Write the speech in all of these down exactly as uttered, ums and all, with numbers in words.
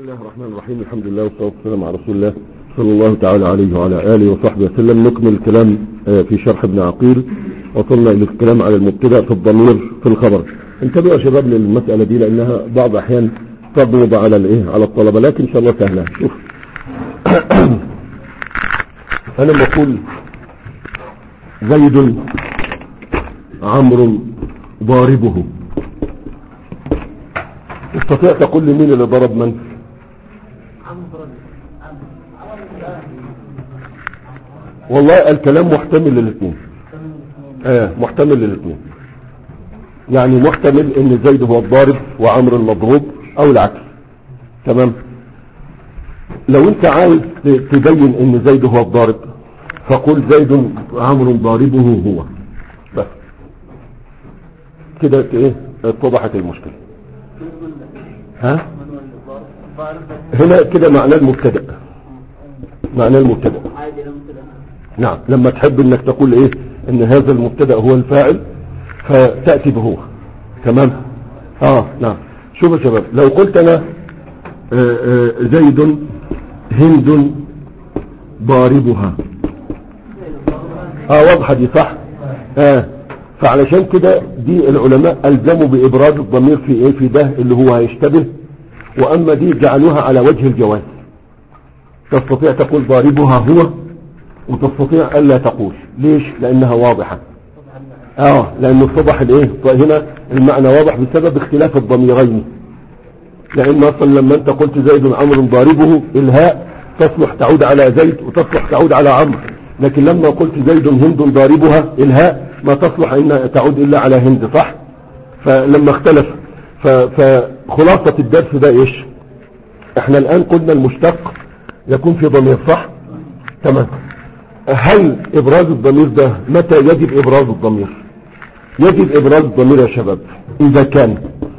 بسم الله الرحمن الرحيم. الحمد لله والصلاة والسلام على رسول الله صلى الله تعالى عليه وعلى آله وصحبه وسلم. نكمل الكلام في شرح ابن عقيل. وصلنا إلى الكلام على المبتدأ في الضمير في الخبر. انتبهوا يا شباب للمسألة دي لأنها بعض أحيان تضرب على الإيه على الطلبة، لكن إن شاء الله سهلة. شوف أنا بقول زيد عمرو ضاربه، تستطيع تقول لي مين اللي ضرب من؟ والله الكلام محتمل للاثنين. اه محتمل للاثنين، يعني محتمل ان زيد هو الضارب وعمرو المضروب او العكس. تمام. لو انت عايز تبين ان زيد هو الضارب فقول زيد عمرو ضاربه هو بس كده. ايه اتضحت المشكلة. ها هنا كده معناه المبتدأ، معناه المبتدأ. نعم، لما تحب انك تقول ايه ان هذا المبتدأ هو الفاعل فتأتي بهو. تمام. اه نعم. شوف يا شباب، لو قلت انا آآ آآ زيد هند ضاربها، اه واضحة دي صح. اه فعلشان كده دي العلماء الزموا بابراز الضمير في ايه في ده اللي هو هيشتبه، واما دي جعلوها على وجه الجواز. تستطيع تقول ضاربها هو، وتستطيع الا تقول. ليش؟ لانها واضحة. اه لانه اتضح الايه هنا المعنى واضح بسبب اختلاف الضميرين. لان اصلا لما انت قلت زيد عمرو ضاربه، الهاء تصلح تعود على زيد وتصلح تعود على عمرو، لكن لما قلت زيد هند ضاربها الهاء ما تصلح ان تعود الا على هند. صح. فلما اختلف فخلاصة الدرس ده ايش؟ احنا الان قلنا المشتق يكون في ضمير. صح. تمام. هل ابراز الضمير ده متى يجب ابراز الضمير؟ يجب ابراز الضمير يا شباب اذا كان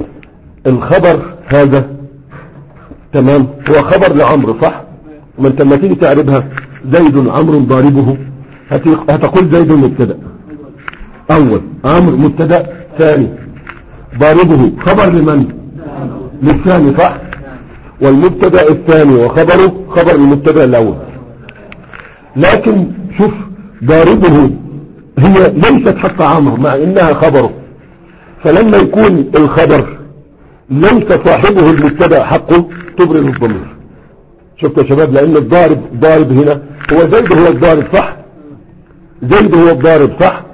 الخبر هذا تمام هو خبر لعمرو. صح. ما انت لما تيجي تعربها زيد عمرو ضاربه هتقول زيد مبتدا اول، عمرو مبتدا ثاني، ضاربه خبر لمن؟ للثاني. صح. والمبتدا الثاني وخبره خبر المبتدا الاول. لكن شوف ضاربه هي ليست حتى عمرو مع انها خبره، فلما يكون الخبر ليس صاحبه المبتدا حقه تبرز الضمير. شفت يا شباب؟ لان الضارب ضارب هنا هو زيد هو الضارب. صح. زيد هو الضارب. صح.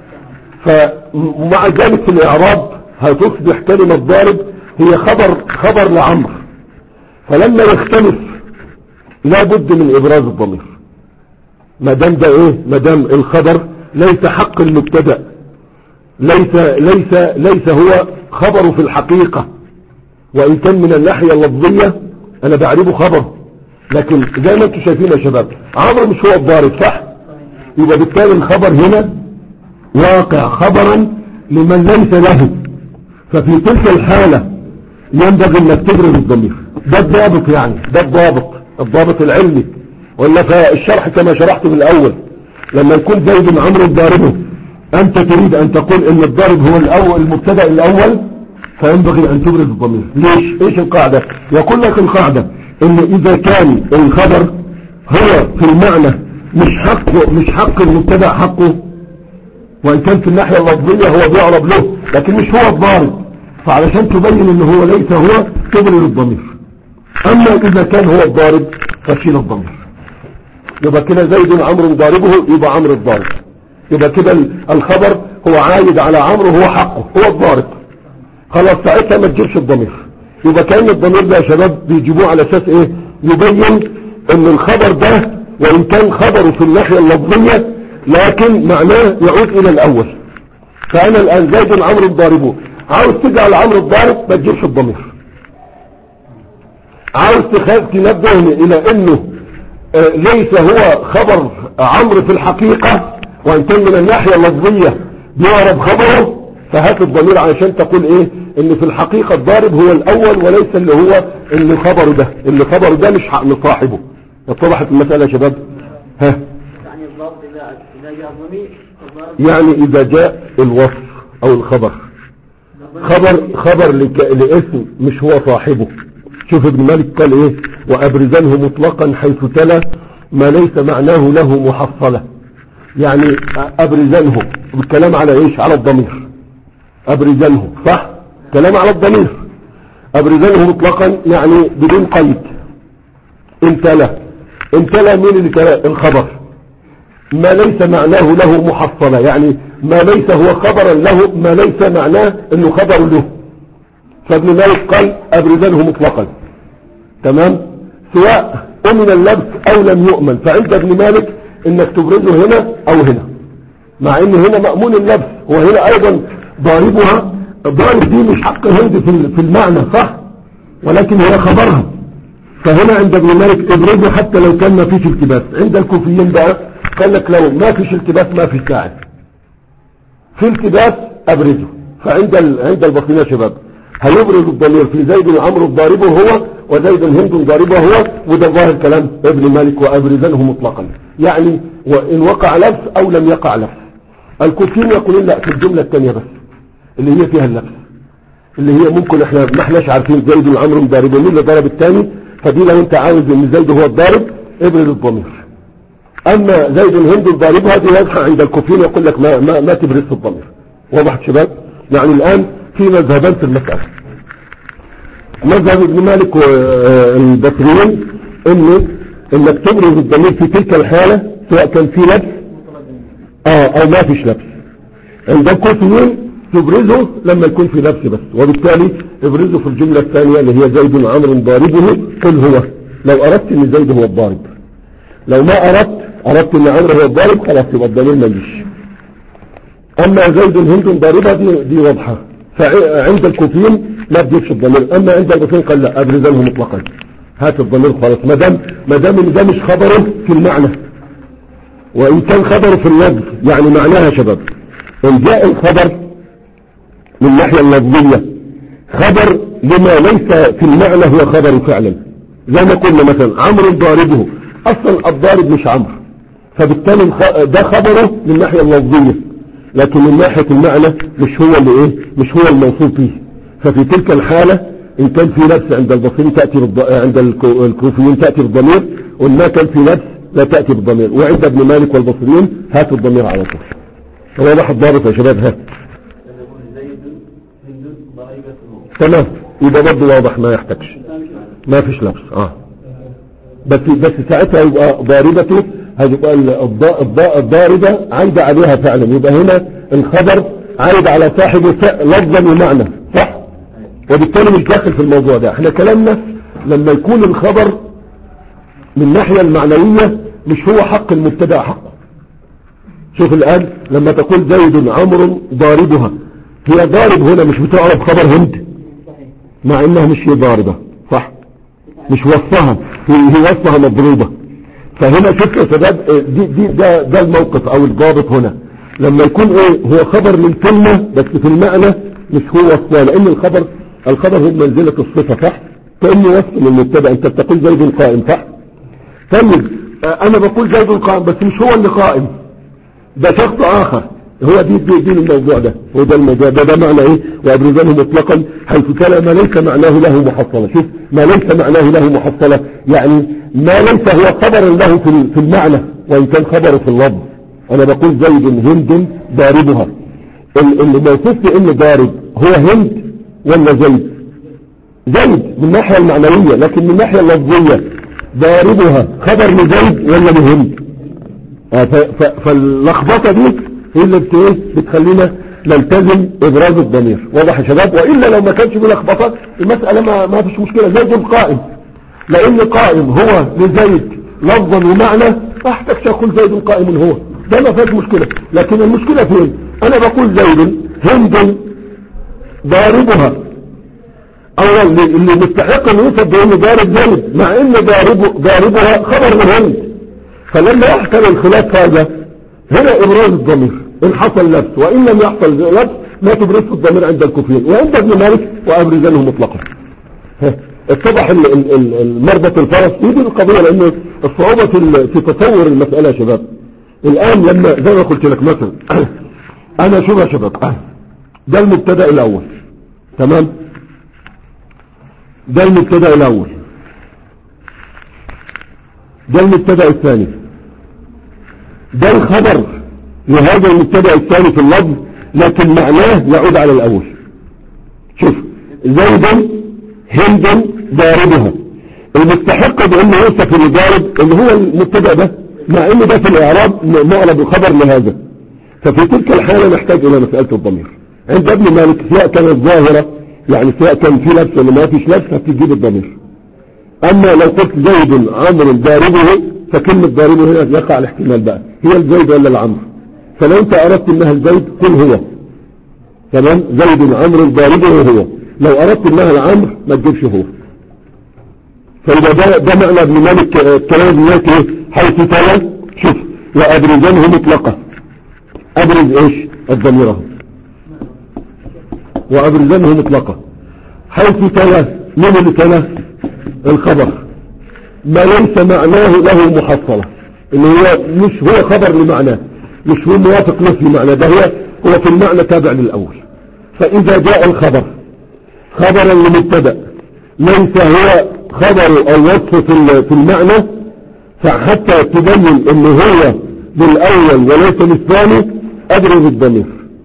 فمع ذلك في الاعراب هتصبح كلمة ضارب هي خبر خبر لعمرو، فلما يختلف لابد من ابراز الضمير. ما دام ده ايه ما دام الخبر ليس حق المبتدا، ليس ليس ليس هو خبره في الحقيقة، وان كان من الناحية اللفظية انا بعربه خبره، لكن زي ما انتم شايفين يا شباب عمرو مش هو الضارب. صح. يبقى بالتالي الخبر هنا واقع خبرا لمن ليس له، ففي تلك الحالة ينبغي انك تبرز الضمير. ده الضابط، يعني ده الضابط الضابط العلمي. ولا فالشرح كما شرحت في الاول لما يكون زيد عمرو ضاربه انت تريد ان تقول ان الضارب هو الاول المبتدا الاول، فينبغي ان تبرز الضمير. ليش؟ ايش القاعدة؟ يقول لك القاعدة ان اذا كان الخبر هو في المعنى مش حقه مش حق المبتدا حقه، وان كان في الناحية اللفظية هو بيعرب له لكن مش هو الضارب، فعلشان تبين ان هو ليس هو تبرز الضمير. اما اذا كان هو الضارب فشيل الضمير. يبقى كده زيد عمرو ضاربه يبقى عمرو الضارب، يبقى كده الخبر هو عايد على عمرو هو حقه هو الضارب. خلاص ساعتها ما تجيبش الضمير. يبقى كأن الضمير ده يا شباب بيجيبوه على اساس ايه؟ يبين ان الخبر ده وان كان خبره في الناحية اللفظية لكن معناه يعود الى الاول. فانا الان زيد عمرو ضاربه، عاوز تجعل عمرو الضارب ما تجيبش الضمير. عاوز تخاف تنبهني الى انه آه ليس هو خبر عمرو في الحقيقة، وان كان من الناحية اللفظية بيعرب خبره، فهات الضمير علشان تقول ايه ان في الحقيقة الضارب هو الاول وليس اللي هو اللي خبره ده اللي خبره ده مش حق صاحبه. اتضحت المسألة يا شباب؟ ها يعني الضرب اذا جاء ضمير يعني اذا جاء الوصف او الخبر خبر خبر لك... لاسم مش هو صاحبه. شوف ابن مالك قال ايه وابرزنه مطلقا حيث تلا ما ليس معناه له محصلة. يعني ابرزنه بالكلام على ايش؟ على الضمير. ابرزنه صح كلام على الضمير. ابرزنه مطلقا يعني بدون قيد. انتلا انتلا مين اللي تلا؟ الخبر. ما ليس معناه له محصلة يعني ما ليس هو خبرا له ما ليس معناه انه خبر له. فابن مالك قال ابرزنه مطلقا تمام سواء امن اللبس او لم يؤمن. فعند ابن مالك انك تبرزه هنا او هنا مع ان هنا مأمون اللبس وهنا ايضا ضاربها. ضارب دي مش حق هند في المعنى صح ولكن هي خبرها. فهنا عند ابن مالك ابرزه حتى لو كان ما فيش التباس. عند الكوفيين بقى قال لك لو ما فيش التباس ما فيش داعي في التباس ابرزه. فعند ال... عند البصريين يا شباب هيبرز الضمير في زيد وعمرو ضاربه هو وزيد هند ضاربه هو. وده ظاهر كلام ابن مالك وابرزنه مطلقا يعني وان وقع لبس او لم يقع لبس. الكوفيين يقولون لا في الجملة الثانية بس اللي هي فيها اللبس اللي هي ممكن احنا ما احناش عارفين زيد وعمرو ضاربه مين اللي ضرب الثاني. فدي لو انت عاوز ان زيد هو الضارب ابرز الضمير. اما زيد هند ضاربها دي واضحة عند الكوفيين يقول لك ما, ما, ما تبرز الضمير. واضح شباب يعني الان في مذهبان في المسألة. مذهب ابن مالك والبصريين انه انك تبرز الضمير في تلك الحالة سواء كان في لبس اه او ما فيش لبس. عند الكوفيين تبرزه لما يكون في لبس بس وبالتالي ابرزه في الجملة الثانية اللي هي زيد وعمرو ضاربه قل هو لو اردت ان زيد هو الضارب. لو ما اردت اردت ان عمرو هو الضارب خلاص يبقى الضمير ما يجيش. اما زيد هند ضاربها دي, دي واضحة. فعند الكوفيين ما تجيبش الضمير. اما عند البصريين قال لا ابرزنه مطلقا هات الضمير خلاص ما دام ما دام ان ده مش خبره في المعنى وان كان خبره في اللفظ. يعني معناها يا شباب ان جاء الخبر من الناحية اللفظية خبر لما ليس في المعنى هو خبر فعلا. زي ما قلنا مثلا عمرو ضاربه اصلا الضارب مش عمرو فبالتالي ده خبره من الناحية اللفظية لكن من ناحية المعنى مش هو اللي ايه مش هو الموصول فيه. ففي تلك الحالة ان كان في لبس عند البصريين تأتي بالض... عند الكوفيين تأتي بالضمير وان ما كان في لبس لا تأتي بالضمير. وعند ابن مالك والبصريين هاتوا الضمير على طول. واضح الضابط يا شباب ها تمام يبقى برضه واضح ما يحتاجش ما فيش لبس اه بس بس ساعتها يبقى ضاربته هتبقى الضاربة عايدة عليها فعلا. يبقى هنا الخبر عايد على صاحبه لفظا ومعنى صح وبالتالي مش داخل في الموضوع ده. احنا كلامنا لما يكون الخبر من الناحية المعنوية مش هو حق المبتدأ حقه. شوف الآن لما تقول زيد عمرو ضاربها هي ضارب هنا مش بتعرف خبر هند مع انها مش هي ضاربة صح مش وصفها هي وصفها مضروبة. فهنا شوف يا شباب دي, دي ده, ده الموقف او الضابط هنا لما يكون ايه هو خبر من كلمة بس في المعنى مش هو وصفها لان الخبر الخبر هو منزلة الصفة صح كأنه وصف للمبتدأ. انت بتقول زيد قائم صح طيب انا بقول زيد قائم بس مش هو اللي قائم ده شخص اخر. هو دي دي, دي الموضوع ده هو ده الموضوع ده ده معنى ايه وابرزانه مطلقا حيث كان ما ليس معناه له محصلة. شوف ما ليس معناه له محصلة يعني ما ليس هو خبر له في في المعنى وان كان خبره في اللفظ. انا بقول زيد هند ضاربها اللي موصوف بان ضارب هو هند ولا زيد؟ زيد من الناحية المعنوية لكن من الناحية اللفظية ضاربها خبر لزيد ولا لهند؟ فاللخبطة دي هي اللي بتخلينا نلتزم ابراز الضمير. واضح يا شباب والا لو ما كانش بلخبطة المسألة ما, ما فيش مشكلة. زيد قائم لان قائم هو لزيد لفظا ومعنى ما احتاجش اقول زيد قائم هو ده ما فيش مشكلة. لكن المشكلة فين انا بقول زيد هند ضاربها اولا اللي مستحق ان يوصف بانه ضارب زيد مع ان ضاربه ضاربها خبر من هند. فلما يحصل الخلاف هذا هنا ابراز الضمير ان حصل لبس وان لم يحصل لبس ما تبرز الضمير عند الكوفيين. وعند ابن مالك وابرزانه مطلقا اتضح المربط الفرس في دي القضية لانه الصعوبة في تصور المسألة يا شباب. الان لما زي ما قلت لك مثلا انا شوف يا شباب ده المبتدأ الاول تمام ده المبتدا الاول، ده المبتدا الثاني، ده الخبر لهذا المبتدا الثاني في اللفظ، لكن معناه يعود على الاول. شوف زيدا هندا ضاربها، المستحق بانه يوصف الضارب اللي هو المبتدا ده، مع ان ده في الاعراب معرب الخبر لهذا. ففي تلك الحالة نحتاج الى مسألة الضمير. عند ابن مالك سواء كانت ظاهرة، يعني سواء كان في لبس ولا ما فيش لبس، هتجيب الضمير. اما لو قلت زيد عمرو ضاربه، فكلمة ضاربه هنا يقع الاحتمال بقى، هي الزيد ولا العمرو. فلو انت اردت انها الزيد قل هو، تمام، زيد عمرو ضاربه هو. لو اردت انها العمرو ما تجيبش هو. فاذا ده, ده معنى ابن مالك الكلام ابن مالك ايه؟ حيث تلا، شوف، وابرزنه مطلقة، ابرز ايش؟ الضمير اهو، وابرزنه مطلقة. حيث تلا، من اللي تلا؟ الخبر، ما ليس معناه له محصلة، ان هو مش هو خبر لمعناه، مش هو موافق له في معنى، ده هو هو في المعنى تابع للاول. فاذا جاء الخبر خبرا لمبتدا ليس هو خبر او وصف في المعنى، فحتى تبين ان هو بالاول وليس بالثاني ابرز الضمير.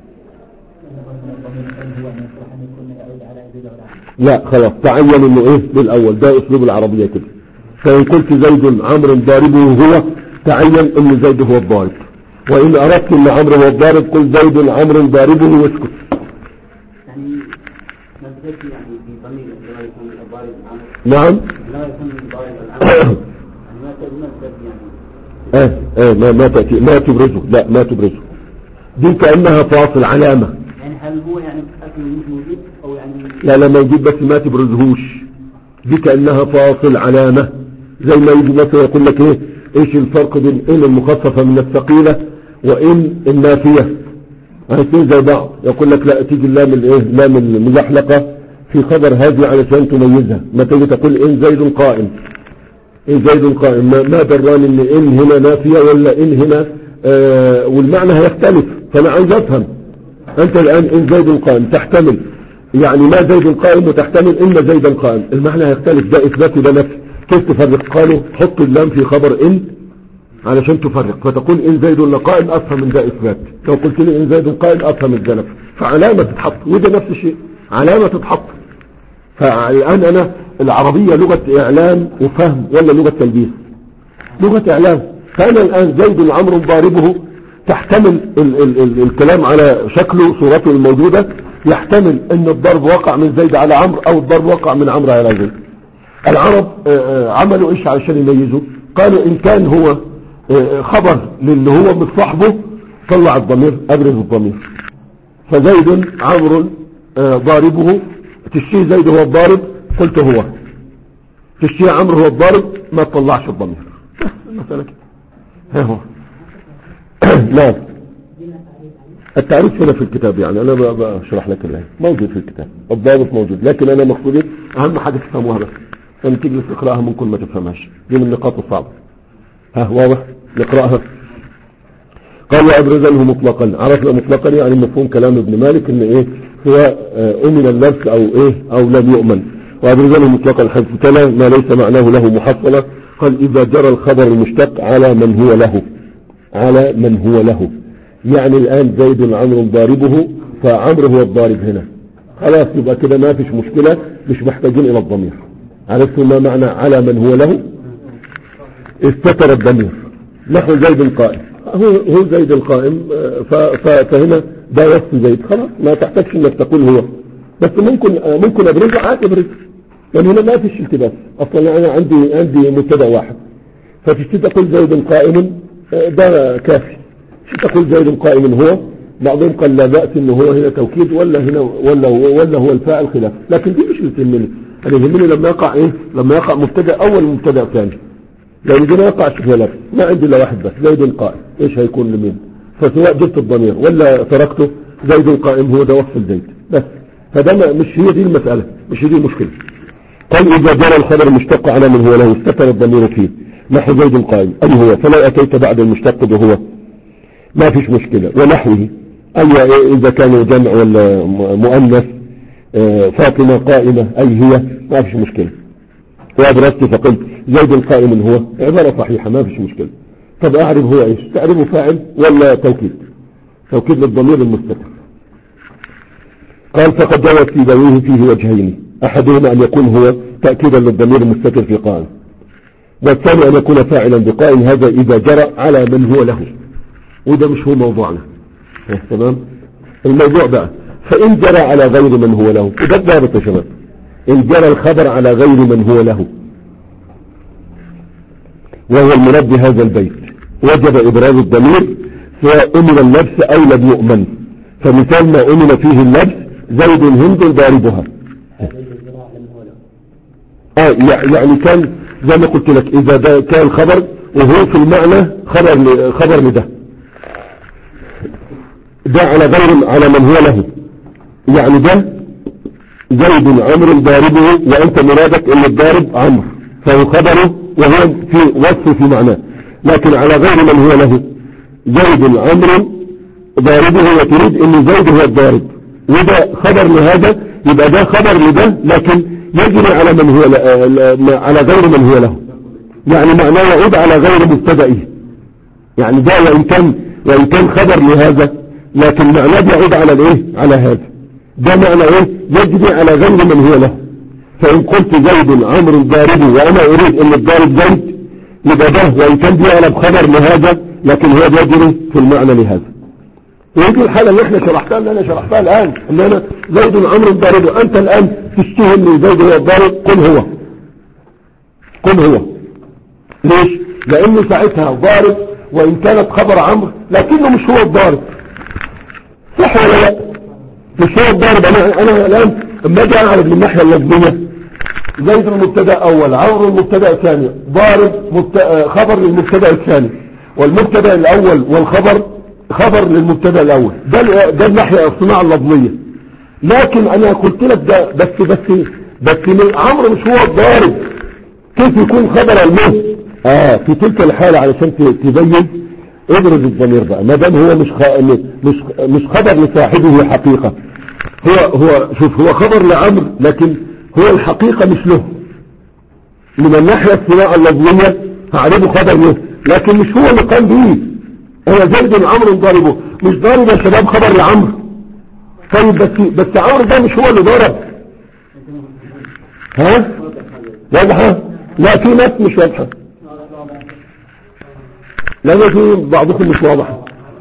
لا خلاص تعين انه ايه بالاول، ده اسلوب العربية كده. فان قلت زيد عمرو ضاربه هو، تعين ان زيد هو الضارب. وان اردت ان عمرو هو الضارب قل زيد عمرو ضاربه واسكت. يعني ما تأتي يعني في ضمير لا يكون الضارب عمرو. نعم. لا يكون الضارب العمرو. يعني ما تأتي يعني. اه اه ما ما تأتي ما تبرزه، لا ما تبرزه. دي كأنها فاصل علامة. يعني هل هو يعني أكل مش موجود أو يعني؟ لا لا موجود بس ما تبرزهوش. دي كأنها فاصل علامة، زي ما يجي مثلا يقول لك ايه ايش الفرق بين ان المخففة من الثقيلة وان النافية، هيكون زي بعض. يقول لك لا تيجي اللام الايه لام المزحلقة في خبر هذه علشان تميزها. ما تيجي تقول ان زيد قائم، ان زيد قائم، ما دران ان ان هنا نافية ولا ان هنا آه والمعنى هيختلف. فانا عايز افهم انت الان ان زيد قائم تحتمل يعني ما زيد قائم، وتحتمل ان زيدا قائم، المعنى هيختلف. ده اثبات وده نفي، كيف تفرق؟ قالوا حط اللام في خبر ان علشان تفرق، فتقول ان زيد قائم افهم من ده اثبات. لو قلت لي ان زيد قائم افهم من ده نفي، فعلامة تتحط، وده نفس الشيء علامة تتحط. فالان انا العربية لغة اعلام وفهم ولا لغة تلبيس؟ لغة اعلام. فانا الان زيد عمرو ضاربه تحتمل ال ال ال الكلام على شكله صورته الموجودة، يحتمل ان الضرب وقع من زيد على عمرو او الضرب وقع من عمرو على زيد. العرب عملوا ايش عشان يميزوا؟ قالوا ان كان هو خبر للي هو مصاحبه طلع الضمير، ابرز الضمير. فزيد عمرو ضاربه، تشتيه زيد هو الضارب قلت هو، تشتيه عمرو هو الضارب ما تطلعش الضمير. مثلا كده ها هو. لا التعريف هنا في الكتاب، يعني انا بشرح لك الله موجود في الكتاب، الضابط موجود، لكن انا مقصودي اهم حاجة تفهموها بس، لما تيجي تقراها ممكن ما تفهمهاش، دي من النقاط الصعبة. ها واضح نقراها. قال وابرزنه مطلقا، عرفنا مطلقا يعني مفهوم كلام ابن مالك ان ايه هو امن اللبس او ايه او لم يؤمن. وابرزنه مطلقا حيث تلا ما ليس معناه له محصلة. قال اذا جرى الخبر المشتق على من هو له، على من هو له، يعني الان زيد عمرو ضاربه فعمرو هو الضارب هنا، خلاص يبقى كده ما فيش مشكلة، مش محتاجين الى الضمير. عرفتوا ما معنى على من هو له؟ استتر الضمير، نحو زيد قائم، هو هو زيد القائم، فهنا ده وصف زيد، خلاص ما تحتاجش انك تقول هو، بس ممكن ممكن ابرزه عادي ابرز، يعني هنا ما فيش التباس اصلا. انا عندي عندي مبتدا واحد، فتشتي تقول زيد قائم ده كافي، شو تقول زيد قائم هو، بعضهم قال لا بأس انه هو هنا توكيد ولا هنا ولا ولا هو الفاعل خلاف، لكن دي مش اللي تهمني. انا يهمني لما يقع ايه، لما يقع مبتدا اول مبتدا ثاني، لان دي ما يقع فيها لفظ، ما عندي الا واحد بس زيد قائم، ايش هيكون لمين؟ فسواء جبت الضمير ولا تركته زيد قائم هو ده وصف الزيد بس. فده مش هي دي المسألة، مش هي دي المشكلة. قال اذا جرى الخبر المشتق على من هو له استتر الضمير فيه، نحو زيد قائم اي هو، فلو اتيت بعد المشتق بهو ما فيش مشكلة. ونحوه اي اذا كانوا جمع ولا مؤنث آه فاطمة قائمة أي هي، ما فيش مشكلة. وأبرزت فقلت زيد قائم هو، عبارة صحيحة ما فيش مشكلة. طب أعرف هو إيش؟ تعرفه فاعل ولا توكيد؟ توكيد للضمير المستتر. قال فقد جاءت في سيبويه فيه وجهين، أحدهما أن يكون هو تأكيدا للضمير المستتر في قائم، والثاني أن يكون فاعلا بقائم، هذا إذا جرى على من هو له، وده مش هو موضوعنا. تمام. الموضوع بقى فإن جرى على غير من هو له، وده الضابط يا شباب، إن جرى الخبر على غير من هو له وهو المراد بهذا البيت وجب إبراز الضمير سواء أمن اللبس أو لم يؤمن. فمثال ما أمن فيه اللبس زيد هند ضاربها. آه يعني كان زي ما قلت لك إذا ده كان خبر وهو في المعنى خبر خبر لده، ده على غير على من هو له، يعني ده زيد عمرو ضاربه وأنت مرادك إن الضارب عمرو، فهو خبره وهو في وصف في معناه. لكن على غير من هو له زيد عمرو ضاربه وتريد إن زيد هو الضارب، وده خبر لهذا، يبقى ده خبر لده لكن يجري على من هو على غير من هو له، يعني معناه يعود على غير مبتدئه. يعني ده وإن كان وإن كان خبر لهذا لكن معناه يعود على الايه على هذا، ده معنى ايه يجري على غير من هو له. فإن قلت زيد عمرو ضاربه وأنا أريد إن الضارب زيد، يبقى ده وإن كان بيقلب خبر لهذا لكن هو يجري في المعنى لهذا. ويجي الحالة اللي احنا شرحتها اللي انا شرحتها الآن، ان انا زيد عمرو ضاربه، انت الآن تشتهم لي زيد هو الضارب، قل هو قل هو ليش؟ لأنه ساعتها ضارب وإن كانت خبر عمرو لكنه مش هو الضارب، صح ولا لا؟ مش هو الضارب. انا انا الآن اما اجي اعرف من الناحية اللفظية زيد المبتدا اول، عمرو المبتدا الثاني، ضارب مبتدأ خبر للمبتدا الثاني، والمبتدا الاول والخبر خبر للمبتدا الاول، ده ده الناحيه الصناعه اللفظيه. لكن انا قلت لك ده بس بس بس عمرو مش هو الضارب، كيف يكون خبر المه؟ اه في تلك الحاله علشان تبين ابرز الضمير بقى، ما دام هو مش خ... مش مش خبر لصاحبه حقيقه، هو هو شوف هو خبر لعمرو لكن هو الحقيقه مش له. من الناحيه الصناعه اللفظيه هعرفه خبر له لكن مش هو اللي قام به. هو زيد عمرو ضاربه، مش ضارب يا شباب خبر لعمرو. طيب بس بس عمرو ده مش هو اللي ضرب، ها واضحه؟ لا في ناس مش واضحه، لا في بعضكم مش واضحه.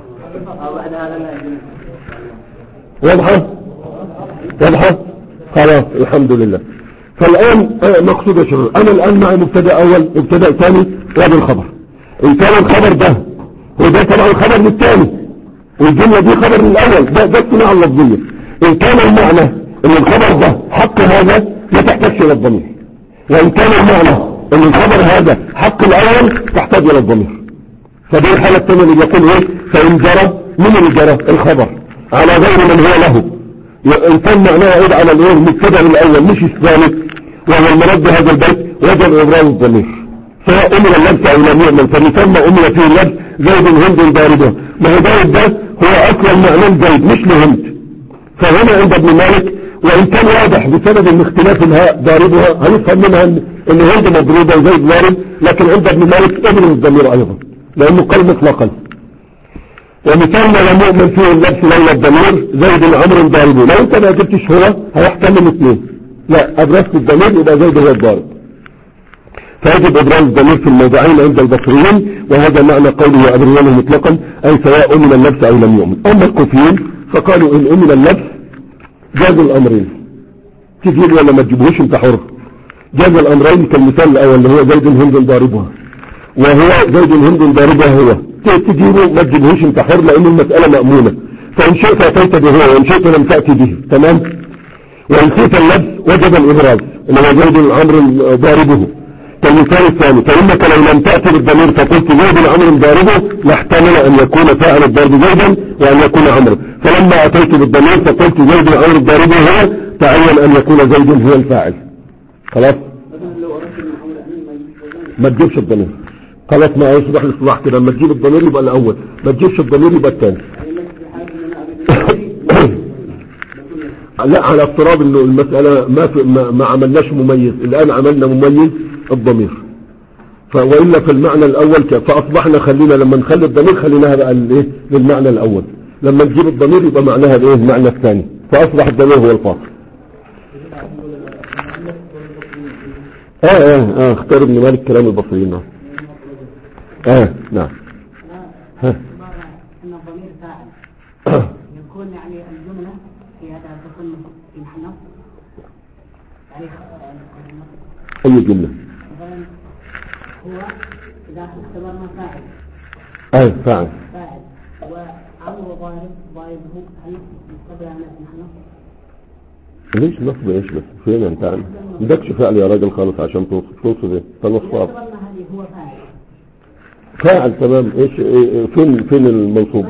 واضحه واضحه خلاص الحمد لله. فالان مقصود يا شباب انا الان معي مبتدا اول مبتدا ثاني وادي الخبر. ان كان الخبر ده وده طبعا خبر للثاني والجملة دي خبر للأول، ده ده الصناعة اللفظية. إن كان المعنى إن الخبر ده حق هذا ما تحتاجش إلى الضمير، وإن كان المعنى إن الخبر هذا حق الأول تحتاج إلى الضمير. فدي الحالة الثانية اللي بيقول إيه فإن جرى من اللي جرى الخبر على غير من هو له، إن كان معناه يعود على الإيه المبتدأ الأول مش الثالث وهو المراد بهذا البيت وجب إبراز الضمير سواء أمر اللبس أو لم يؤمن. فمثال أمر فيه اللبس زيد هند ضاربه، ما هو زيد ده هو أصلا معنى زيد مش لهند. فهنا عند ابن مالك وإن كان واضح بسبب الاختلاف الهاء ضاربها هنفهم منها إن هند مضروبة وزيد ضارب، لكن عند ابن مالك ابن الضمير أيضا لأنه قال مطلقا. ومثال ما لم يؤمن فيه اللبس لولا الضمير زيد عمرو ضاربه، لو أنت ما جبتش هو هيحتمل اثنين، لا أبرزت الضمير يبقى زيد هو الضارب. فيجب إبراز الضمير في الموضعين عند البصريين، وهذا معنى قوله أبريانه مطلقا أي سواء أمن اللبس أو لم يؤمن. أما الكوفيين فقالوا إن أمن اللبس جاز الأمرين، تجيب ولا ما تجيبهوش انت حر. جاز الأمرين كالمثال الأول اللي هو زيد هند ضاربها، وهو زيد هند ضاربها هو تجيبه ما تجيبهوش انت حر لأن المسألة مأمونة. فإن شئت أتيت به وإن شئت لم تأتي به، تمام. وإن شئت اللبس وجب الإبراز اللي هو زيد عمرو ضاربه كالمثال الثاني. فإنك لو لم تأتي بالضمير فقلت زيد عمرو ضاربه لاحتمل أن يكون فاعل الضرب زيدا وأن يكون عمرو، فلما أتيت بالضمير فقلت زيد عمرو ضاربه هو تعين أن يكون زيد هو الفاعل. خلاص ما تجيبش الضمير، خلاص ما يصبح الاصطلاح كده، لما تجيب الضمير يبقى الأول، ما تجيبش الضمير يبقى الثاني. لا على افتراض انه المسألة ما, في ما, ما عملناش مميز، الان عملنا مميز الضمير، وإلا في المعنى الاول فاصبحنا خلينا لما نخلي الضمير خليناها بقى الايه للمعنى الاول، لما نجيب الضمير يبقى معناها الايه المعنى الثاني، فاصبح الضمير هو الفاصل. اه اه اه اختار ابن مالك كلام البصريين. اه اه نعم. ها ان الضمير فاعل يكون يعني الجملة في هذا تكون في محل نصب يعني اي جملة مثلا هو اذا اختبرنا فاعل اه فاعل فاعل وعمرو ضارب ضاربه هل يستقبل على محل نصب؟ ليش نصب ايش بس فين انت عن عندكش فعل يا راجل خالص عشان توصف توصف ايه فالنصاب هو فاعل فاعل تمام. ايش إيه فين فين المنصوب؟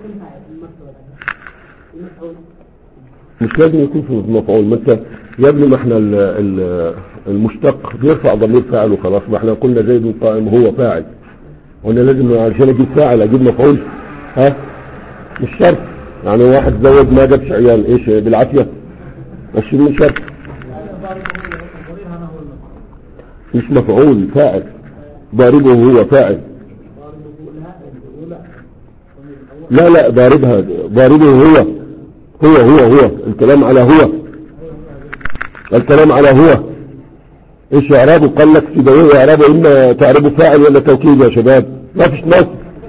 مش لازم يكون في المفعول. ما انت يا ابني ما احنا المشتق بيرفع ضمير فاعل وخلاص، ما احنا قلنا زيد قائم هو فاعل، وانا لازم عشان اجيب فاعل اجيب مفعول؟ ها مش شرط يعني واحد زود ما جابش عيال ايش بالعافيه عشرين شرط مش مفعول فاعل ضاربه هو فاعل. لا لا ضاربها ضاربه هو هو هو هو الكلام على هو الكلام على هو. ايش اعرابه؟ قال لك سيبويه اعرابه اما تعربه فاعل ولا توكيد يا شباب؟ ما فيش نص.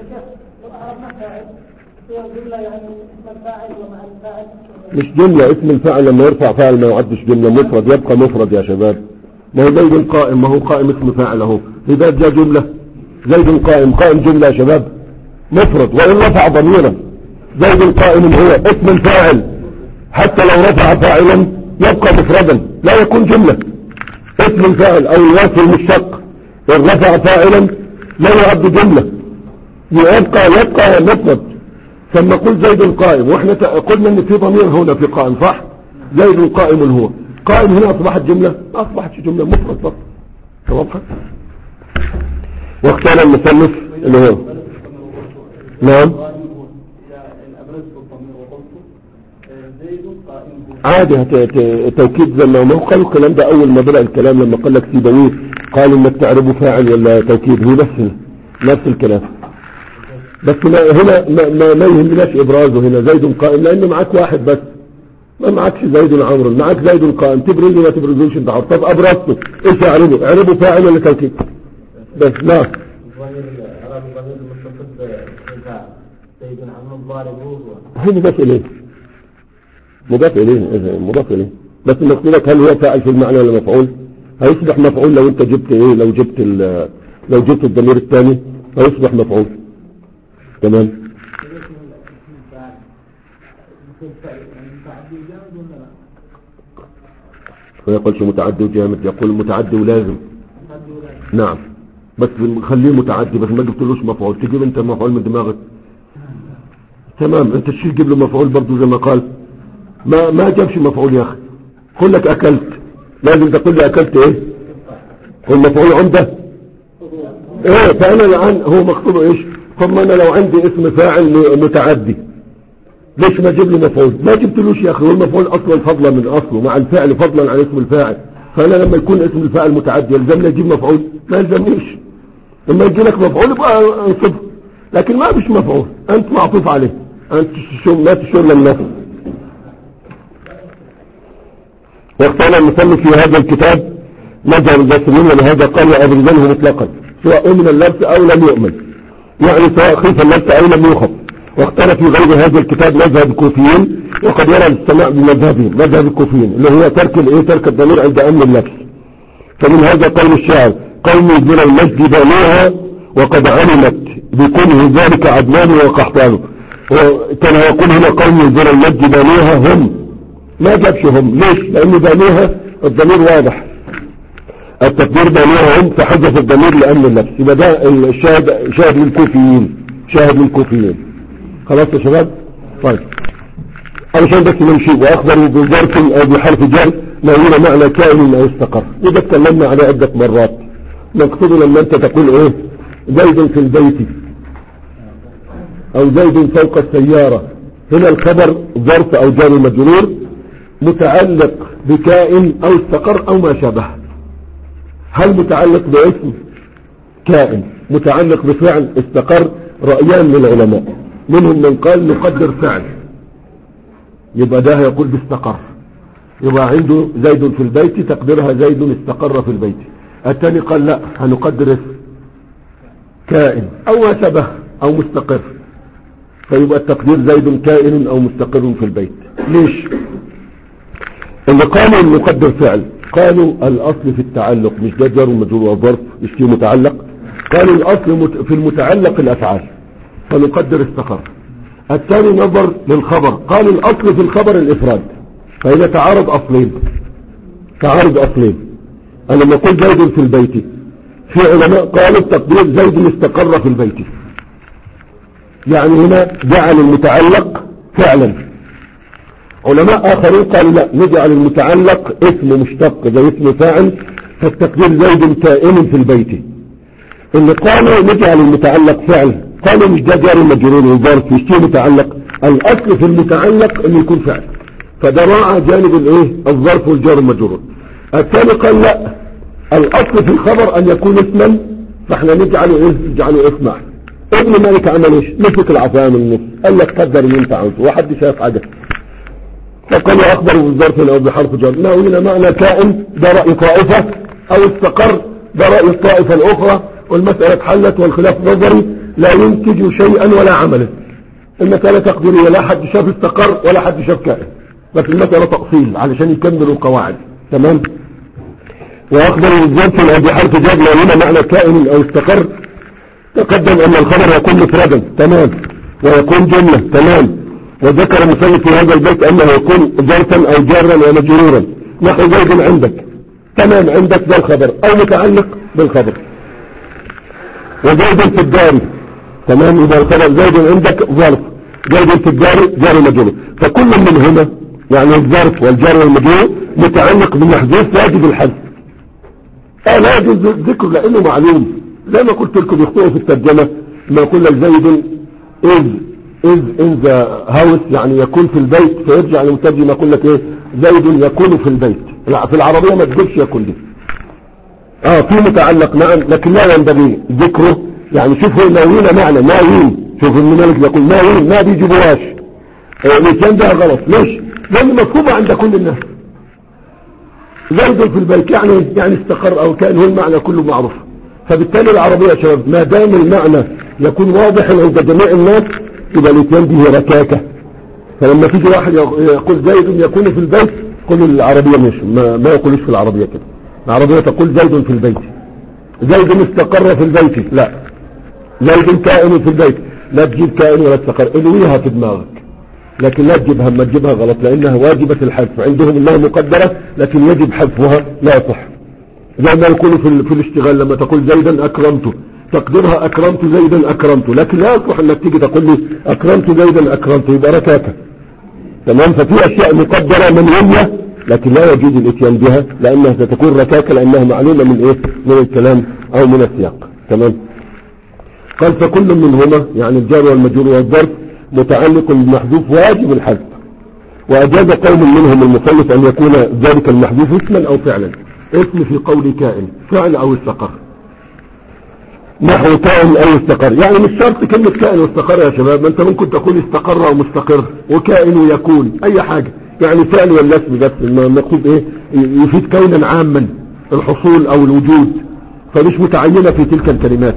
مش جملة اسم الفاعل لما يرفع فاعل ما يعدش جملة، مفرد يبقى مفرد يا شباب. ما هو زيد قائم، ما هو قائم اسم فاعل اهو، اذا جاء جملة زيد قائم قائم جملة يا شباب مفرد، وإن رفع ضميرا زيد قائم هو اسم الفاعل حتى لو رفع فاعلا يبقى مفردا لا يكون جملة. اسم الفاعل او الوصف المشتق ان رفع فاعلا لا يعد جملة، يبقى يبقى مفرد. ثم قل زيد قائم، واحنا قلنا ان في ضمير هنا في قائم صح؟ زيد قائم هو قائم هنا اصبحت جملة؟ ما اصبحتش جملة مفرد فقط. واضحة؟ واختار المثلث اللي هو نعم عادي توكيد زي ما هو قال الكلام ده اول ما بدأ الكلام لما قال لك سيبويه قال انك تعربه فاعل ولا توكيد، هو نفس نفس الكلام. بس ما هنا ما, ما, ما يهمناش ابرازه هنا زيد قائم لان معاك واحد بس، ما معكش زيد عمرو، معاك زيد قائم تبرزه ما تبرزوش انت عارف. طب ابرزته ايش اعربه؟ اعربه فاعل ولا توكيد بس. لا هو مضاف اليه مضاف اليه مضاف اليه بس نقولك هل هو فاعل في المعنى ولا مفعول؟ هيصبح مفعول لو انت جبت ايه لو جبت لو جبت الضمير الثاني هيصبح مفعول. تمام. ويقولش متعدي وجامد، يقول متعدي ولازم. نعم بس خليه متعدي بس ما جبتلوش مفعول، تجيب انت مفعول من دماغك. تمام انت تشيل جيب له مفعول برضه زي ما قال ما ما جابش مفعول يا اخي. قل لك اكلت لازم تقول لي اكلت ايه والمفعول عنده ايه. فانا الان هو مقصوده ايش؟ ثم انا لو عندي اسم فاعل متعدي ليش ما جيب لي مفعول؟ ما جبتلوش يا اخي، والمفعول اصلا فضلا من اصله مع الفاعل فضلا عن اسم الفاعل. فانا لما يكون اسم الفاعل متعدي يلزمني اجيب مفعول؟ ما يلزمنيش. لما يجي لك مفعول يبقى انصبه، لكن ما فيش مفعول انت معطوف عليه، انت ما تشغل النفس. واختار المصنف في هذا الكتاب مذهب البصريين ولهذا قال وابرزنه مطلقا سواء امن اللبس او لم يؤمن، يعني سواء خيف اللبس او لم يخف. واختار في غير هذا الكتاب مذهب الكوفيين وقد يرى الاستماع بمذهبهم مذهب الكوفيين اللي هو ترك الايه ترك الضمير عند امن اللبس. فمن هذا قول الشاعر قوم من المجد بنوها وقد علمت بكونه ذلك عدنان وقحطان. وكان يقول هنا قوم من المجد بنوها هم، ما جابش هم ليش؟ لان بنوها الضمير واضح التقدير بنوها هم فحذف الضمير لامن اللبس. يبقى ده الشاهد شاهد للكوفيين شاهد للكوفيين. خلاص يا شباب؟ طيب علشان بس نمشي. واخبروا بظرف او بحرف جر ما هو معنى كائن او استقر، وده اتكلمنا عليه عدة مرات. نقصده لما انت تقول ايه زيد في البيت او زيد فوق السيارة، هنا الخبر ظرف او جار مجرور متعلق بكائن او استقر او ما شابه. هل متعلق باسم كائن متعلق بفعل استقر؟ رأيان للعلماء، منهم من قال نقدر فعل يبقى ده يقول باستقر، يبقى عنده زيد في البيت تقديرها زيد استقر في البيت. الثاني قال لا هنقدر اسم كائن او ما شابه او مستقر، فيبقى التقدير زيد كائن او مستقر في البيت. ليش؟ اللي قالوا المقدر فعل قالوا الاصل في التعلق مش ده جار ومجرور وظرف مش فيه متعلق، قالوا الاصل في المتعلق الافعال فنقدر استقر. الثاني نظر للخبر قالوا الاصل في الخبر الافراد، فهنا تعارض اصلين تعارض اصلين. انا لما اقول زيد في البيت في علماء قالوا التقدير زيد استقر في البيت، يعني هنا جعل المتعلق فعلا. علماء اخرين قالوا لا نجعل المتعلق اسم مشتق زي اسم فاعل فالتقدير زيد كائن في البيت. اللي قالوا نجعل المتعلق فعل قالوا مش ده جار مجرور وظرف مش فيه متعلق، الاصل في المتعلق انه يكون فعل، فده راعى جانب الايه الظرف والجار المجرور. الثاني قال لا الاصل في الخبر ان يكون اسما فاحنا نجعله ايه نجعله اسما. ابن مالك عمل ايش؟ مسك العصا من النص قال لك قدر اللي انت عاوزه واحد شاف حاجه، فقالوا اخبر بالظرف او بحرف جر. ناوينا معنى كائن ده راي طائفه او استقر ده راي الطائفه الاخرى، والمساله اتحلت والخلاف نظري لا ينتج شيئا ولا عملا. المساله تقديريه لا حد شاف استقر ولا حد شاف كائن، بس المساله تأصيل علشان يكملوا القواعد. تمام. واخبر بالظرف او بحرف جر ناوينا معنى كائن او استقر تقدم ان الخبر يكون مفردا تمام ويكون جمله تمام. وذكر المصنف في هذا البيت انه يكون ظرفا او جارا ومجرورا نحو زيد عندك تمام عندك ده الخبر او متعلق بالخبر. وزيد في الدار تمام يبقى الخبر زيد عندك ظرف زيد في الدار جار ومجرور. فكل من هنا يعني الظرف والجار والمجرور متعلق بالمحذوف واجب الحذف. اه لا يجوز ذكره لانه معلوم، زي ما قلت لكم يخطئوا في الترجمه ما يقول لك زيد إذ إذ إن ذا هاوس يعني يكون في البيت، فيرجع للمترجم يقول لك ايه زيد يكون في البيت. لا في العربية ما تقولش يكون دي اه في متعلق نعم لكن لا ينبغي ذكره. يعني شوفوا ناويين معنى ناويين، شوفوا ابن مالك يقول ناويين ما بيجيبوهاش الاتيان ده غلط. ليش؟ لان مفهومة عند كل الناس زيد في البيت يعني يعني استقر او كان هو المعنى كله معروف. فبالتالي العربية يا شباب ما دام المعنى يكون واضحا عند جميع الناس يبقى الاتيان دي هي ركاكة. فلما تيجي واحد يقول زيد يكون في البيت قل العربية مش ما, ما يقولش في العربية كده. العربية تقول زيد في البيت زيد استقر في البيت، لا زيد كائن في البيت لا تجيب كائن ولا استقر الويها في دماغك لكن لا تجيبها ما تجيبها غلط لانها واجبة الحذف عندهم انها مقدرة لكن يجب حذفها لا يصح. زي ما يقولوا في, في الاشتغال لما تقول زيدا اكرمته تقدرها اكرمت زيدا اكرمته لكن لا يصح انك تيجي تقول لي اكرمت زيدا اكرمته يبقى ركاكة. تمام. ففي اشياء مقدرة منوية لكن لا يجوز الاتيان بها لانها ستكون ركاكة لانها معلومة من ايه من الكلام او من السياق. تمام. قال فكل منهما يعني الجار والمجرور والظرف متعلق بالمحذوف واجب الحذف. واجاز قوم منهم المصنف ان يكون ذلك المحذوف اسما او فعلا. اسم في قول كائن فعل او استقر نحو كائن او استقر يعني مش شرط كلمة كائن واستقر يا شباب، ما انت ممكن تقول استقر او مستقر وكائن ويكون اي حاجة يعني فعل ولا اسم بس المقصود ايه يفيد كونا عاما الحصول او الوجود فمش متعينة في تلك الكلمات.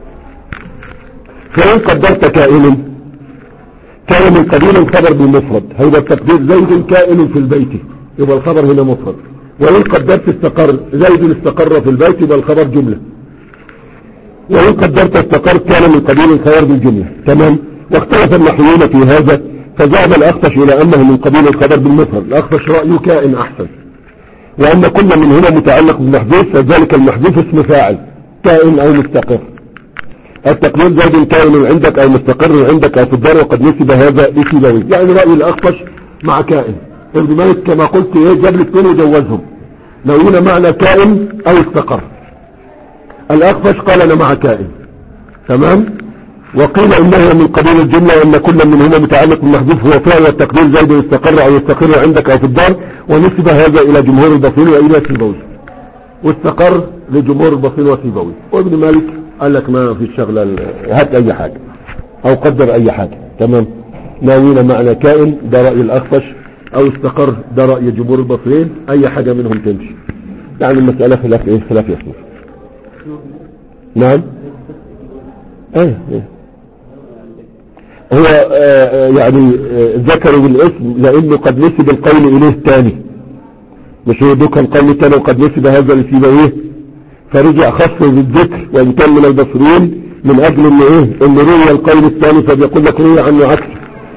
فإن قدرت كائن كان من قبيل الخبر بالمفرد هيبقى التقدير زيد كائن في البيت يبقى الخبر هنا مفرد. وإن قدرت استقر زيد استقر في البيت يبقى الخبر جملة. وإن قدرت استقر كان من قبيل الخبر بالجملة. تمام. واختلف النحويون في هذا فذهب الأخفش إلى أنه من قبيل الخبر بالمفرد. الأخفش رأيه كائن أحسن وأن كل من هنا متعلق بالمحذوف فذلك المحذوف اسم فاعل كائن أو مستقر. التقدير زيد كائن عندك أو مستقر عندك أو في الدار وقد نسب هذا لسيبويه يعني رأي الأخفش مع كائن. ابن مالك كما قلت ايه جاب الاثنين وجوزهم نوينا معنى كائن او استقر. الاخفش قال انا مع كائن. تمام. وقيل انه من قبيل الجملة وان كل منهما متعلق بالمحذوف هو فعل والتقدير زيد يستقر او يستقر عندك او في الدار، ونسب هذا الى جمهور البصري والى سيبوي، واستقر لجمهور البصري وسيبوي. وابن مالك قال لك ما في الشغلة، هات اي حاجة او قدر اي حاجة. تمام. ناوين معنى كائن ده رأي الاخفش، او استقر ده رأي جمهور البصريين، اي حاجة منهم تمشي. يعني المسألة خلاف ايه؟ خلاف يسير. نعم. ايه ايه هو آه يعني آه ذكروا بالاسم لانه قد نسب القول اليه الثاني، مش هو دوك القول الثاني وقد نسب هذا لسيبويه، فرجع خصه بالذكر وان كان من البصريين من اجل انه ايه انه روي القول الثاني، فبيقول لك روي عنه عكس.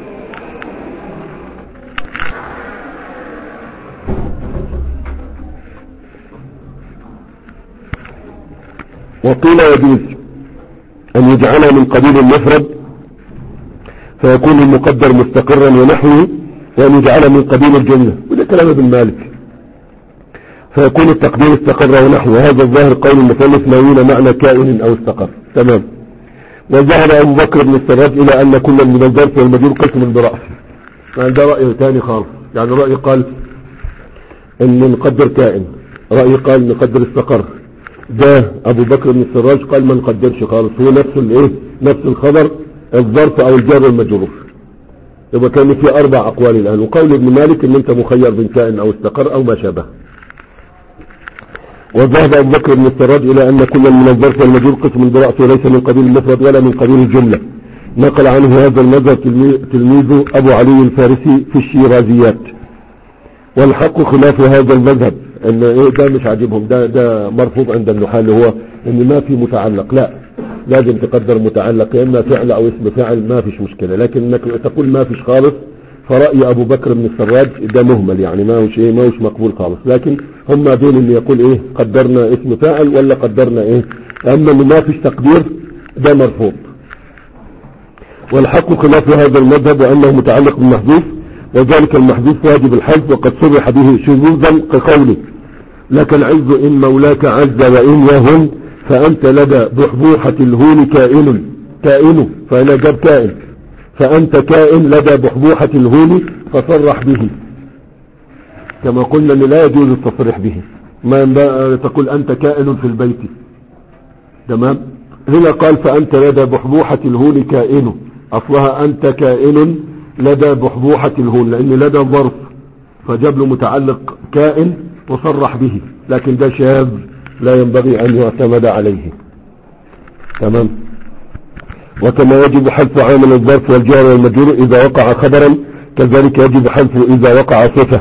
وقيل يجوز ان يجعل من قبيل المفرد فيكون المقدر مستقرا ونحوه، وان يجعل من قبيل الجملة، وده كلام ابن مالك، فيكون التقدير استقر ونحوه. هذا الظاهر قول المثلث ناوين معنى كائن او استقر. تمام. وذهب ابو بكر بن السراج الى ان كل من الظرف والمجرور قسم برأسه، يعني ده رأي ثاني خالص. يعني رأي قال ان نقدر كائن، رأي قال نقدر استقر. ده ابو بكر بن السراج قال ما نقدرش خالص، هو نفس الايه نفس الخبر الظرف او الجار والمجرور. يبقى كان في اربع اقوال الان. وقول ابن مالك ان انت مخير بين كائن او استقر او ما شابه. وذهب ابو بكر بن السراج الى ان كل من الظرف والمجرور قسم برأسه وليس من قبيل المفرد ولا من قبيل الجملة. نقل عنه هذا المذهب تلميذ ابو علي الفارسي في الشيرازيات. والحق خلاف هذا المذهب، ان ايه ده مش عاجبهم، ده ده مرفوض عند النحاة، اللي هو ان ما في متعلق، لا لازم تقدر متعلق يا اما فعل او اسم فعل، ما فيش مشكلة. لكن انك تقول ما فيش خالص، فرأي ابو بكر بن السراج ده مهمل، يعني ما هوش ايه ما هوش مقبول خالص. لكن هم بين اللي يقول ايه قدرنا اسم فاعل ولا قدرنا ايه، اما اللي ما فيش تقدير ده مرفوض. والحق خلاف هذا المذهب وانه متعلق بالمحذوف، وذلك المحذوف واجب الحذف، وقد صرح به شذوذا كقوله لك العز إن مولاك عز وإن يهن فأنت لدى بحبوحة الهون كائن كائن، فأنا جاب كائن، فأنت كائن لدى بحبوحة الهون فصرح به، كما قلنا أن لا يجوز التصريح به، ما تقول أنت كائن في البيت. تمام. هنا قال فأنت لدى بحبوحة الهون كائن، أصلها أنت كائن لدى بحبوحة الهون، لأن لدى ظرف فجاب له متعلق كائن وصرح به، لكن ده شاذ لا ينبغي أن يعتمد عليه. تمام. وكما يجب حذف عامل الظرف والجار والمجرور إذا وقع خبرا، كذلك يجب حذفه إذا وقع صفة.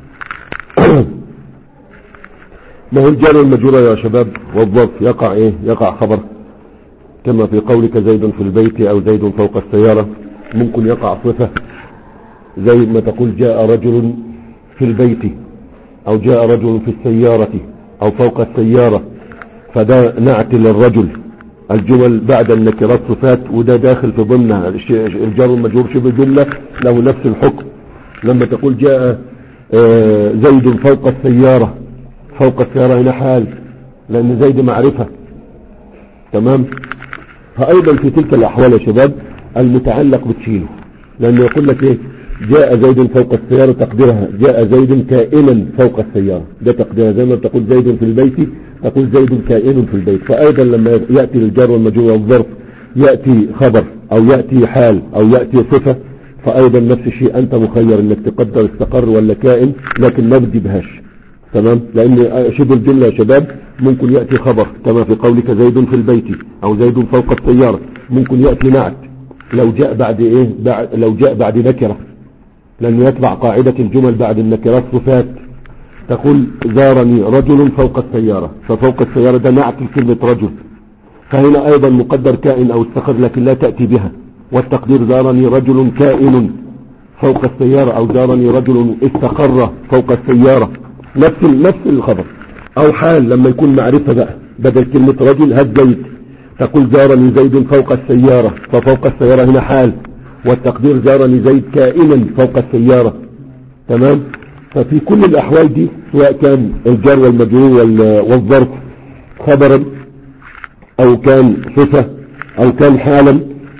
ما هو الجار والمجرور يا شباب والظرف يقع إيه يقع خبر، كما في قولك زيد في البيت أو زيد فوق السيارة. ممكن يقع صفة زي ما تقول جاء رجل في البيت او جاء رجل في السيارة او فوق السيارة، فده نعت للرجل. الجمل بعد النكرات صفات، وده داخل في ضمنها الجار والمجرور شبه جملة له نفس الحكم. لما تقول جاء زيد فوق السيارة، فوق السيارة هنا حال، لان زيد معرفة. تمام. فايضا في تلك الاحوال يا شباب المتعلق بتشيله، لانه يقول لك ايه جاء زيد فوق السيارة، تقديرها جاء زيد كائنا فوق السيارة، ده تقديرها زي ما تقول زيد في البيت تقول زيد كائن في البيت. فايضا لما يأتي الجار والمجرور والظرف يأتي خبر او يأتي حال او يأتي صفة، فايضا نفس الشيء انت مخير انك تقدر استقر ولا كائن، لكن ما بتجيبهاش. تمام. لان شبه الجملة يا شباب ممكن يأتي خبر كما في قولك زيد في البيت او زيد فوق السيارة، ممكن يأتي نعت لو جاء بعد ايه بعد لو جاء بعد نكرة، لأنه يتبع قاعدة الجمل بعد النكرات صفات. تقول زارني رجل فوق السيارة، ففوق السيارة ده نعت كلمة رجل، فهنا أيضا مقدر كائن أو استقر لكن لا تأتي بها. والتقدير زارني رجل كائن فوق السيارة أو زارني رجل استقر فوق السيارة، نفس نفس الخبر. أو حال لما يكون معرفة بقى بدل كلمة رجل هات زيد، تقول زارني زيد فوق السيارة، ففوق السيارة هنا حال، والتقدير زارني زيد كائنا فوق السيارة. تمام. ففي كل الأحوال دي سواء كان الجار والمجرور والظرف خبرا أو كان صفة أو كان حالا،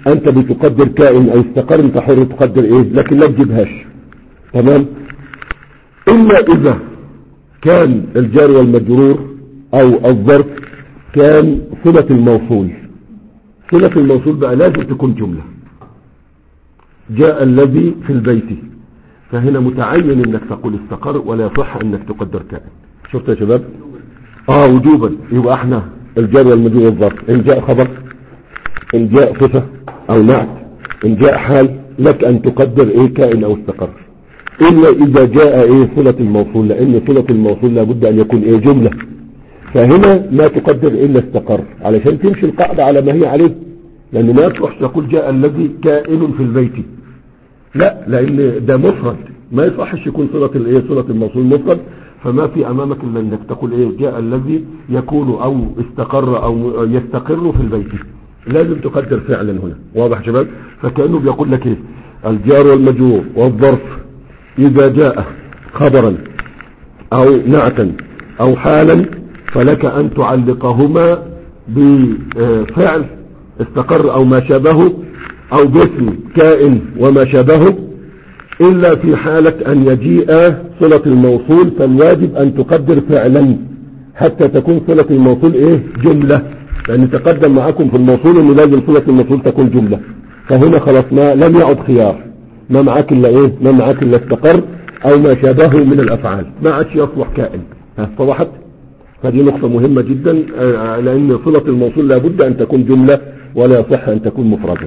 انت بتقدر كائن او استقر انت حر تقدر ايه، لكن لا تجيبهاش. تمام. الا اذا كان الجار والمجرور او الظرف كان صلة الموصول. صلة الموصول بقى لازم تكون جملة. جاء الذي في البيت، فهنا متعين انك تقول استقر ولا يصح انك تقدر كائن. شفت يا شباب؟ اه وجوبا. يبقى احنا الجار والمجرور والظرف ان جاء خبر، ان جاء صفة او نعت، ان جاء حال، لك ان تقدر ايه كائن او استقر. الا اذا جاء ايه صلة الموصول، لان صلة الموصول لابد ان يكون ايه جملة، فهنا ما تقدر الا استقر علشان تمشي القاعدة على ما هي عليه. لان ما يصلح تقول جاء الذي كائن في البيت، لا، لان ده مفرد ما يصحش يكون صلة الايه صلة الموصول مفرد، فما في امامك الا انك تقول ايه جاء الذي يكون او استقر او يستقر في البيت. لازم تقدر فعلا هنا. واضح يا شباب؟ فكأنه بيقول لك ايه الجار والمجرور والظرف اذا جاء خبرا او نعتا او حالا فلك ان تعلقهما بفعل استقر او ما شابهه او باسم كائن وما شابهه، الا في حالة ان يجيء صلة الموصول فالواجب ان تقدر فعلا حتى تكون صلة الموصول ايه جملة، لان تقدم معكم في الموصول ان لازم صلة الموصول تكون جملة. فهنا خلاص ما لم يعد خيار، ما معاك الا ايه ما معاك الا استقر او ما شابهه من الافعال، ما عادش يصلح كائن. ها صبحت؟ فدي نقطة مهمة جدا، لان صلة الموصول لابد ان تكون جملة ولا يصح ان تكون مفردة.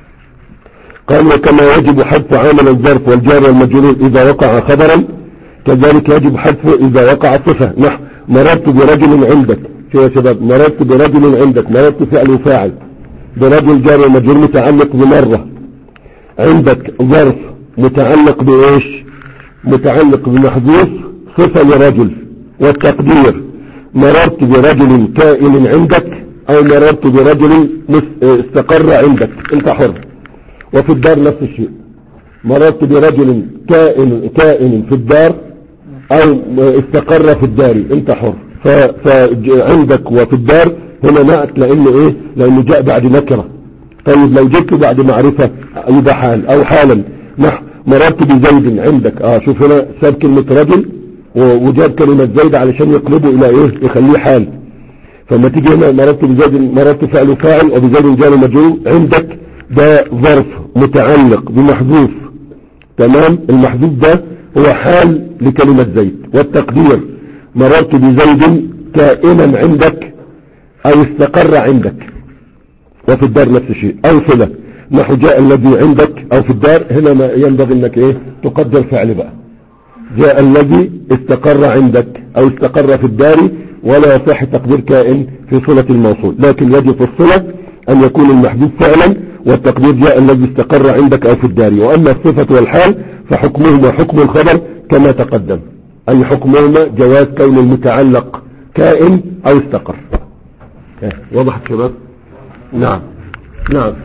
قال وكما يجب حذف عامل الظرف والجار والمجرور اذا وقع خبرا كذلك يجب حذفه اذا وقع صفة. نحو مررت برجل عندك. شو يا شباب؟ مررت برجل عندك، مررت فعل وفاعل، برجل جار ومجرور متعلق بمرة، عندك ظرف متعلق بايش؟ متعلق بمحذوف صفة لرجل، والتقدير مررت برجل كائن عندك او مررت برجل استقر عندك، انت حر. وفي الدار نفس الشيء، مررت برجل كائن كائن في الدار او استقر في الدار، انت حر. فعندك وفي الدار هنا نعت لانه ايه لانه جاء بعد نكرة. طيب لو جبت بعد معرفة يبقى حال او حالا. نحو مررت بزيد عندك، اه شوف هنا ساب كلمة رجل وجاب كلمة زيد علشان يقلبه الى ايه يخليه حال. فما تيجي هنا مررت بزيد مررت فعل فاعل وبزيد جار مجرور، عندك ده ظرف متعلق بمحذوف. تمام. المحذوف ده هو حال لكلمة زيد، والتقدير مررت بزيد كائنا عندك او استقر عندك. وفي الدار نفس الشيء او صلة. نحو جاء الذي عندك او في الدار، هنا ما ينبغي انك ايه تقدر فعل بقى. جاء الذي استقر عندك او استقر في الدار، ولا يصح تقدير كائن في صلة الموصول، لكن يجب في الصلة ان يكون المحذوف فعلا، والتقدير جاء الذي استقر عندك او في الدار. واما الصفة والحال فحكمهما حكم الخبر كما تقدم، اي حكمهما جواز كون المتعلق كائن او استقر. واضح يا شباب؟ نعم نعم.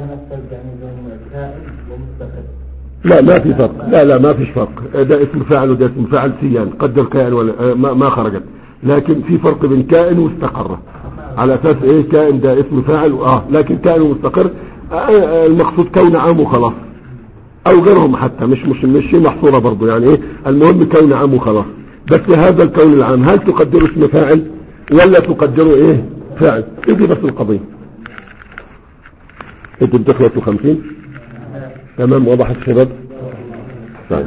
لا ما في فرق، لا لا ما فيش فرق، ده اسم فاعل وده اسم فاعل سيان، قدر كائن ولا ما, ما خرجت، لكن في فرق بين كائن واستقر. على اساس ايه كائن ده اسم فاعل اه لكن كائن ومستقر آه المقصود كون عام وخلاص، او غيرهم حتى مش مش مش محصورة برضو، يعني ايه المهم كون عام وخلاص. بس هذا الكون العام هل تقدره اسم فاعل ولا تقدره ايه فاعل؟ ايدي بس القضية. انتوا بتخلصوا خمسين تمام. وضحت الشباب؟ طيب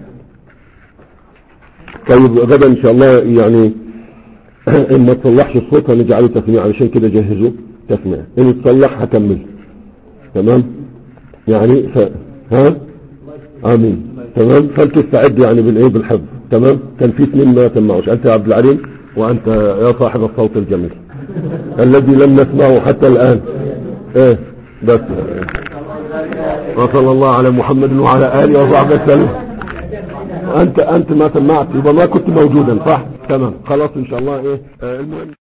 طيب غدا ان شاء الله يعني ان ما تصلحش الصوت هنجعله تسميع، علشان كده جهزوا تسميع، ان تصلح هكمل. تمام يعني ف... ها امين. تمام. فانتوا استعدوا يعني بالايه بالحفظ. تمام. كان في اثنين ما سمعوش، انت يا عبد العليم وانت يا صاحب الصوت الجميل الذي لم نسمعه حتى الان. ايه بس وصلى الله على محمد وعلى آله وصحبه وسلم. انت انت ما سمعت يبقى ما كنت موجودا صح؟ تمام خلاص ان شاء الله. ايه آه المهم